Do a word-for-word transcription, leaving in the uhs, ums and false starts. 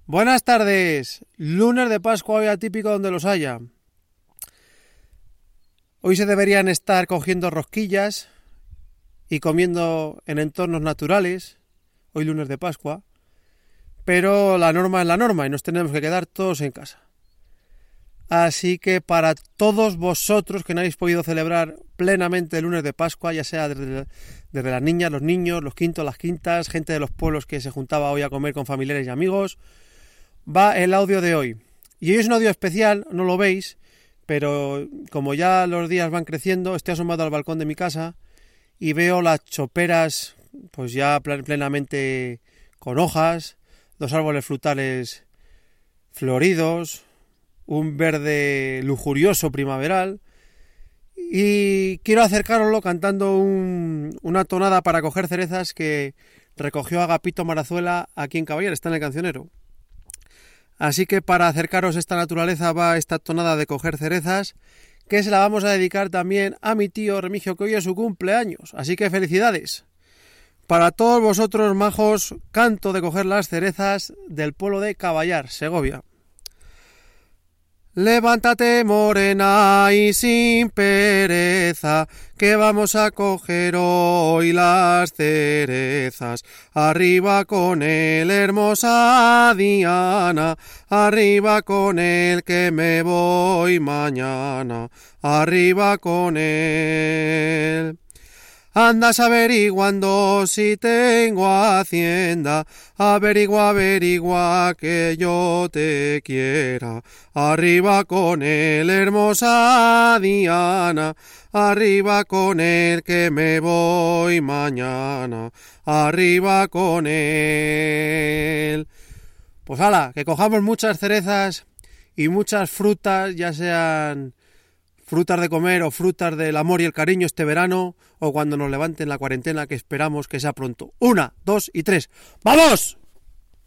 Buenas tardes, lunes de Pascua hoy atípico donde los haya. Hoy se deberían estar cogiendo rosquillas y comiendo en entornos naturales, hoy lunes de Pascua, pero la norma es la norma y nos tenemos que quedar todos en casa. Así que para todos vosotros que no habéis podido celebrar plenamente el lunes de Pascua, ya sea desde, desde las niñas, los niños, los quintos, las quintas, gente de los pueblos que se juntaba hoy a comer con familiares y amigos, va el audio de hoy. Y hoy es un audio especial, no lo veis, pero como ya los días van creciendo, estoy asomado al balcón de mi casa y veo las choperas pues ya plenamente con hojas, los árboles frutales floridos, un verde lujurioso primaveral, y quiero acercároslo cantando un, una tonada para coger cerezas que recogió Agapito Marazuela aquí en Caballar, está en el cancionero. Así que para acercaros esta naturaleza va esta tonada de coger cerezas, que se la vamos a dedicar también a mi tío Remigio, que hoy es su cumpleaños. Así que felicidades. Para todos vosotros, majos, canto de coger las cerezas del pueblo de Caballar, Segovia. Levántate, morena, y sin pereza, que vamos a coger hoy las cerezas. Arriba con él, hermosa Diana, arriba con él, que me voy mañana, arriba con él. Andas averiguando si tengo hacienda, averigua, averigua que yo te quiera. Arriba con él, hermosa Diana, arriba con él que me voy mañana, arriba con él. Pues hala, que cojamos muchas cerezas y muchas frutas, ya sean frutas de comer o frutas del amor y el cariño este verano, o cuando nos levanten la cuarentena, que esperamos que sea pronto. Una, dos y tres. ¡Vamos!